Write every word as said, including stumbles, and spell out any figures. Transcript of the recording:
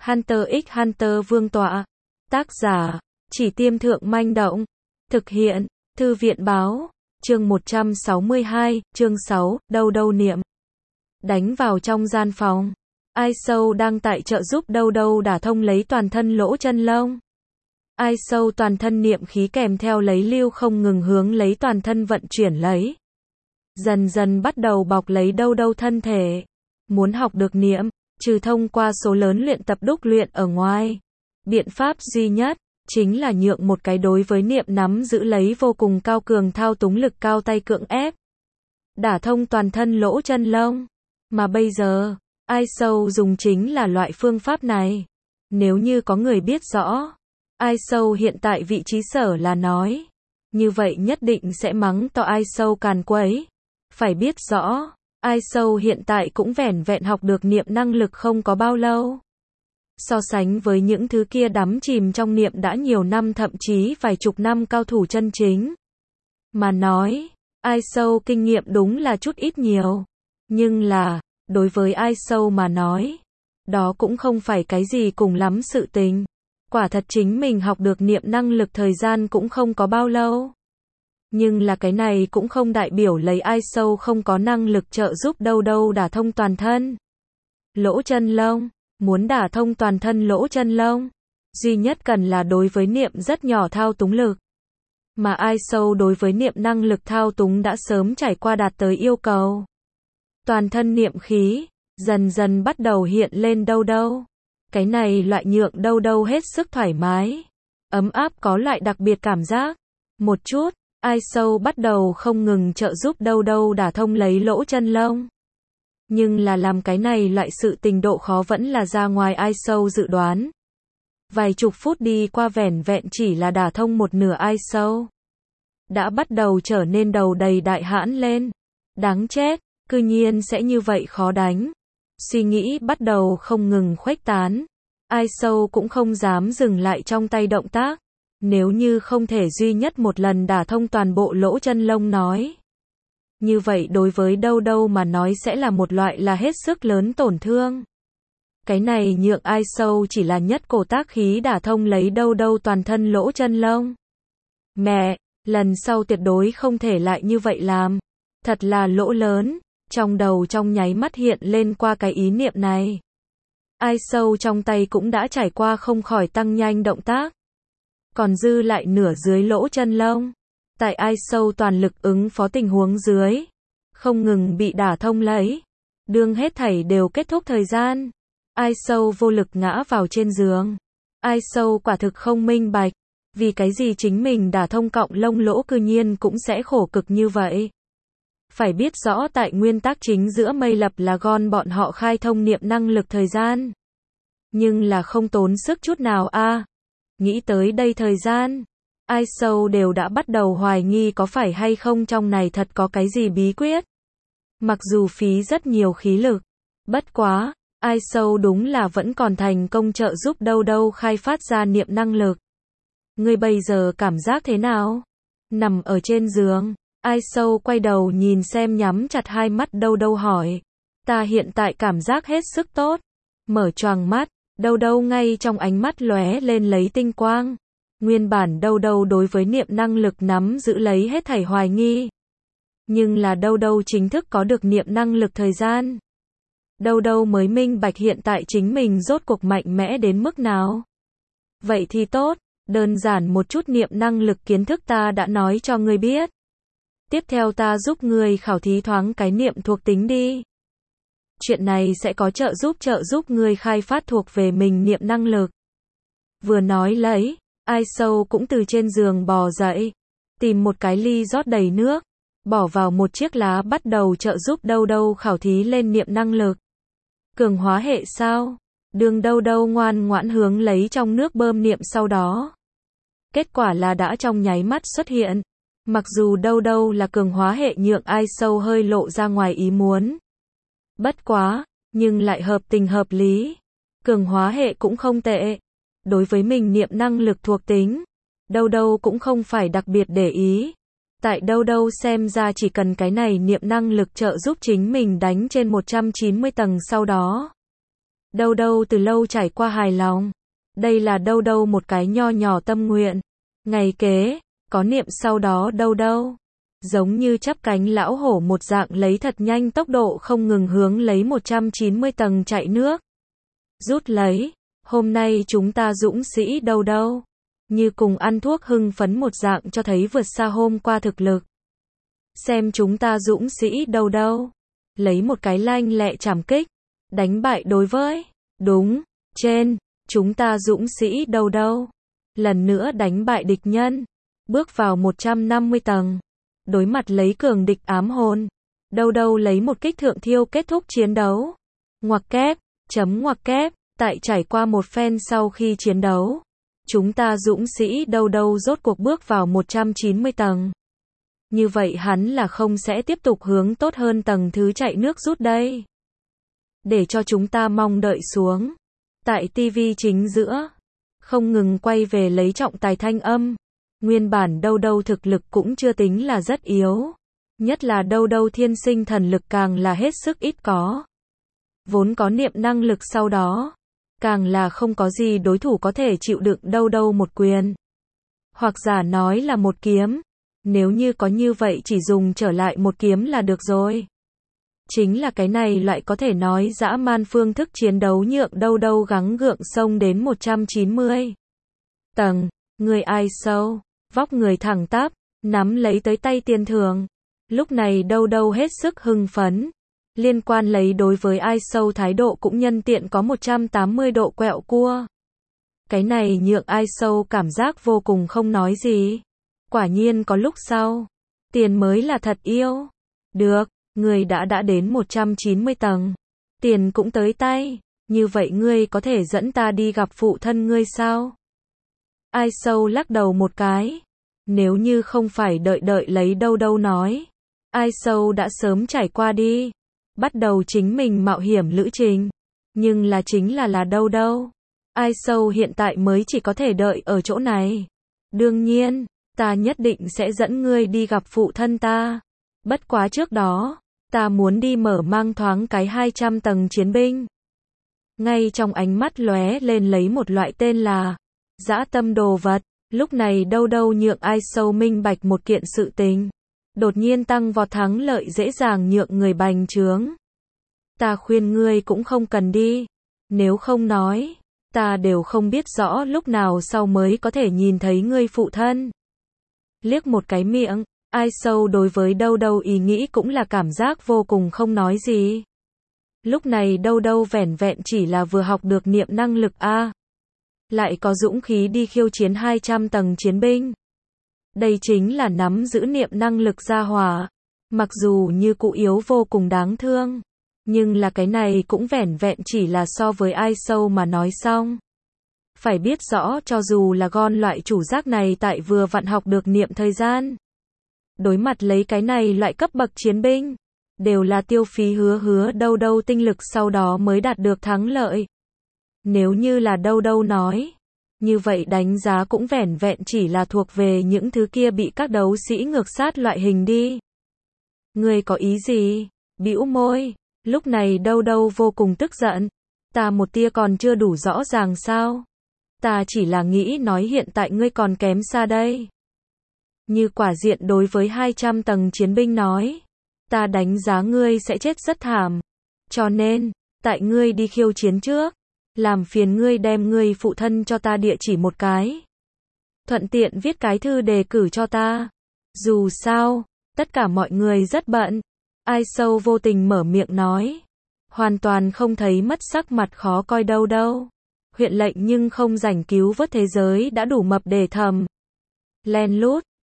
Hunter x Hunter Vương tọa. Tác giả, Chỉ Tiêm Thượng Manh Động. Thực hiện, Thư viện Báo. Chương một trăm sáu mươi hai, chương sáu, đâu đâu niệm. Đánh vào trong gian phòng. Ai Sâu đang tại trợ giúp đâu đâu đả thông lấy toàn thân lỗ chân lông. Ai Sâu toàn thân niệm khí kèm theo lấy lưu không ngừng hướng lấy toàn thân vận chuyển lấy. Dần dần bắt đầu bọc lấy đâu đâu thân thể. Muốn học được niệm, trừ thông qua số lớn luyện tập đúc luyện ở ngoài. Biện pháp duy nhất, chính là nhượng một cái đối với niệm nắm giữ lấy vô cùng cao cường thao túng lực cao tay cưỡng ép. Đả thông toàn thân lỗ chân lông. Mà bây giờ, Ai Sâu dùng chính là loại phương pháp này. Nếu như có người biết rõ, Ai Sâu hiện tại vị trí sở là nói. Như vậy nhất định sẽ mắng to Ai Sâu càn quấy. Phải biết rõ, Ai Sâu hiện tại cũng vẻn vẹn học được niệm năng lực không có bao lâu. So sánh với những thứ kia đắm chìm trong niệm đã nhiều năm thậm chí vài chục năm cao thủ chân chính. Mà nói, Ai Sâu kinh nghiệm đúng là chút ít nhiều. Nhưng là, đối với Ai Sâu mà nói, đó cũng không phải cái gì cùng lắm sự tình. Quả thật chính mình học được niệm năng lực thời gian cũng không có bao lâu. Nhưng là cái này cũng không đại biểu lấy Ai Sâu không có năng lực trợ giúp đâu đâu đả thông toàn thân lỗ chân lông. Muốn đả thông toàn thân lỗ chân lông, duy nhất cần là đối với niệm rất nhỏ thao túng lực. Mà Ai Sâu đối với niệm năng lực thao túng đã sớm trải qua đạt tới yêu cầu. Toàn thân niệm khí, dần dần bắt đầu hiện lên đâu đâu. Cái này loại nhượng đâu đâu hết sức thoải mái. Ấm áp có loại đặc biệt cảm giác. Một chút, Ai Sâu bắt đầu không ngừng trợ giúp đâu đâu đả thông lấy lỗ chân lông. Nhưng là làm cái này loại sự tình độ khó vẫn là ra ngoài Ai Sâu dự đoán. Vài chục phút đi qua vẻn vẹn chỉ là đả thông một nửa Ai Sâu. Đã bắt đầu trở nên đầu đầy đại hãn lên. Đáng chết, cư nhiên sẽ như vậy khó đánh. Suy nghĩ bắt đầu không ngừng khuếch tán. Ai Sâu cũng không dám dừng lại trong tay động tác. Nếu như không thể duy nhất một lần đả thông toàn bộ lỗ chân lông nói. Như vậy đối với đâu đâu mà nói sẽ là một loại là hết sức lớn tổn thương. Cái này nhượng Ai Sâu chỉ là nhất cổ tác khí đả thông lấy đâu đâu toàn thân lỗ chân lông. Mẹ, lần sau tuyệt đối không thể lại như vậy làm. Thật là lỗ lớn, trong đầu trong nháy mắt hiện lên qua cái ý niệm này. Ai Sâu trong tay cũng đã trải qua không khỏi tăng nhanh động tác. Còn dư lại nửa dưới lỗ chân lông. Tại Ai Sâu toàn lực ứng phó tình huống dưới, không ngừng bị đả thông lấy. Đương hết thảy đều kết thúc thời gian, Ai Sâu vô lực ngã vào trên giường. Ai Sâu quả thực không minh bạch, vì cái gì chính mình đả thông cọng lông lỗ cư nhiên cũng sẽ khổ cực như vậy. Phải biết rõ tại nguyên tắc chính giữa mây lập là gon bọn họ khai thông niệm năng lực thời gian. Nhưng là không tốn sức chút nào a. À. Nghĩ tới đây thời gian, Ai Sâu đều đã bắt đầu hoài nghi có phải hay không trong này thật có cái gì bí quyết. Mặc dù phí rất nhiều khí lực, bất quá, Ai Sâu đúng là vẫn còn thành công trợ giúp đâu đâu khai phát ra niệm năng lực. Ngươi bây giờ cảm giác thế nào? Nằm ở trên giường, Ai Sâu quay đầu nhìn xem nhắm chặt hai mắt đâu đâu hỏi. Ta hiện tại cảm giác hết sức tốt. Mở choàng mắt, đâu đâu ngay trong ánh mắt lóe lên lấy tinh quang. Nguyên bản đâu đâu đối với niệm năng lực nắm giữ lấy hết thảy hoài nghi. Nhưng là đâu đâu chính thức có được niệm năng lực thời gian. Đâu đâu mới minh bạch hiện tại chính mình rốt cuộc mạnh mẽ đến mức nào. Vậy thì tốt, đơn giản một chút niệm năng lực kiến thức ta đã nói cho ngươi biết. Tiếp theo ta giúp ngươi khảo thí thoáng cái niệm thuộc tính đi. Chuyện này sẽ có trợ giúp trợ giúp ngươi khai phát thuộc về mình niệm năng lực. Vừa nói lấy, Ai Sâu cũng từ trên giường bò dậy, tìm một cái ly rót đầy nước, bỏ vào một chiếc lá bắt đầu trợ giúp đâu đâu khảo thí lên niệm năng lực. Cường hóa hệ sao? Đường đâu đâu ngoan ngoãn hướng lấy trong nước bơm niệm sau đó. Kết quả là đã trong nháy mắt xuất hiện. Mặc dù đâu đâu là cường hóa hệ nhượng Ai Sâu hơi lộ ra ngoài ý muốn. Bất quá, nhưng lại hợp tình hợp lý. Cường hóa hệ cũng không tệ. Đối với mình niệm năng lực thuộc tính, đâu đâu cũng không phải đặc biệt để ý. Tại đâu đâu xem ra chỉ cần cái này niệm năng lực trợ giúp chính mình đánh trên một trăm chín mươi tầng sau đó. Đâu đâu từ lâu trải qua hài lòng. Đây là đâu đâu một cái nho nhỏ tâm nguyện. Ngày kế, có niệm sau đó đâu đâu. Giống như chắp cánh lão hổ một dạng lấy thật nhanh tốc độ không ngừng hướng lấy một trăm chín mươi tầng chạy nước. Rút lấy, hôm nay chúng ta dũng sĩ đâu đâu. Như cùng ăn thuốc hưng phấn một dạng cho thấy vượt xa hôm qua thực lực. Xem chúng ta dũng sĩ đâu đâu. Lấy một cái lanh lẹ trảm kích. Đánh bại đối với. Đúng, trên, chúng ta dũng sĩ đâu đâu. Lần nữa đánh bại địch nhân. Bước vào một trăm năm mươi tầng. Đối mặt lấy cường địch ám hồn. Đâu đâu lấy một kích thượng thiêu kết thúc chiến đấu. Ngoặc kép, chấm ngoặc kép, tại trải qua một phen sau khi chiến đấu. Chúng ta dũng sĩ đâu đâu rốt cuộc bước vào một trăm chín mươi tầng. Như vậy hắn là không sẽ tiếp tục hướng tốt hơn tầng thứ chạy nước rút đây. Để cho chúng ta mong đợi xuống. Tại ti vi chính giữa. Không ngừng quay về lấy trọng tài thanh âm. Nguyên bản đâu đâu thực lực cũng chưa tính là rất yếu. Nhất là đâu đâu thiên sinh thần lực càng là hết sức ít có. Vốn có niệm năng lực sau đó. Càng là không có gì đối thủ có thể chịu đựng đâu đâu một quyền. Hoặc giả nói là một kiếm. Nếu như có như vậy chỉ dùng trở lại một kiếm là được rồi. Chính là cái này lại có thể nói dã man phương thức chiến đấu nhượng đâu đâu gắng gượng xông đến một trăm chín mươi tầng. Người ai sâu, vóc người thẳng tắp, nắm lấy tới tay tiền thưởng. Lúc này đâu đâu hết sức hưng phấn. Liên quan lấy đối với ai sâu thái độ cũng nhân tiện có một trăm tám mươi độ quẹo cua. Cái này nhượng ai sâu cảm giác vô cùng không nói gì. Quả nhiên có lúc sau. Tiền mới là thật yêu. Được, người đã đã đến một trăm chín mươi tầng. Tiền cũng tới tay. Như vậy ngươi có thể dẫn ta đi gặp phụ thân ngươi sao? Ai sâu lắc đầu một cái. Nếu như không phải đợi đợi lấy đâu đâu nói. Ai sâu đã sớm trải qua đi. Bắt đầu chính mình mạo hiểm lữ trình. Nhưng là chính là là đâu đâu. Ai sâu hiện tại mới chỉ có thể đợi ở chỗ này. Đương nhiên, ta nhất định sẽ dẫn ngươi đi gặp phụ thân ta. Bất quá trước đó, ta muốn đi mở mang thoáng cái hai trăm tầng chiến binh. Ngay trong ánh mắt lóe lên lấy một loại tên là dã tâm đồ vật. Lúc này đâu đâu nhượng ai sâu minh bạch một kiện sự tình. Đột nhiên tăng vọt thắng lợi dễ dàng nhượng người bành trướng. Ta khuyên ngươi cũng không cần đi. Nếu không nói, ta đều không biết rõ lúc nào sau mới có thể nhìn thấy ngươi phụ thân. Liếc một cái miệng, ai sâu đối với đâu đâu ý nghĩ cũng là cảm giác vô cùng không nói gì. Lúc này đâu đâu vẻn vẹn chỉ là vừa học được niệm năng lực A. Lại có dũng khí đi khiêu chiến hai trăm tầng chiến binh. Đây chính là nắm giữ niệm năng lực gia hỏa. Mặc dù như cụ yếu vô cùng đáng thương. Nhưng là cái này cũng vẻn vẹn chỉ là so với ai sâu mà nói xong. Phải biết rõ cho dù là gon loại chủ giác này tại vừa vặn học được niệm thời gian. Đối mặt lấy cái này loại cấp bậc chiến binh. Đều là tiêu phí hứa hứa đâu đâu tinh lực sau đó mới đạt được thắng lợi. Nếu như là đâu đâu nói. Như vậy đánh giá cũng vẻn vẹn chỉ là thuộc về những thứ kia bị các đấu sĩ ngược sát loại hình đi. Ngươi có ý gì? Bĩu môi. Lúc này đâu đâu vô cùng tức giận. Ta một tia còn chưa đủ rõ ràng sao? Ta chỉ là nghĩ nói hiện tại ngươi còn kém xa đây. Như quả diện đối với hai trăm tầng chiến binh nói. Ta đánh giá ngươi sẽ chết rất thảm. Cho nên, tại ngươi đi khiêu chiến trước. Làm phiền ngươi đem ngươi phụ thân cho ta địa chỉ một cái. Thuận tiện viết cái thư đề cử cho ta. Dù sao, tất cả mọi người rất bận. Ai sâu vô tình mở miệng nói. Hoàn toàn không thấy mất sắc mặt khó coi đâu đâu. Huyện lệnh nhưng không rảnh cứu vớt thế giới đã đủ mập để thầm. Len lút,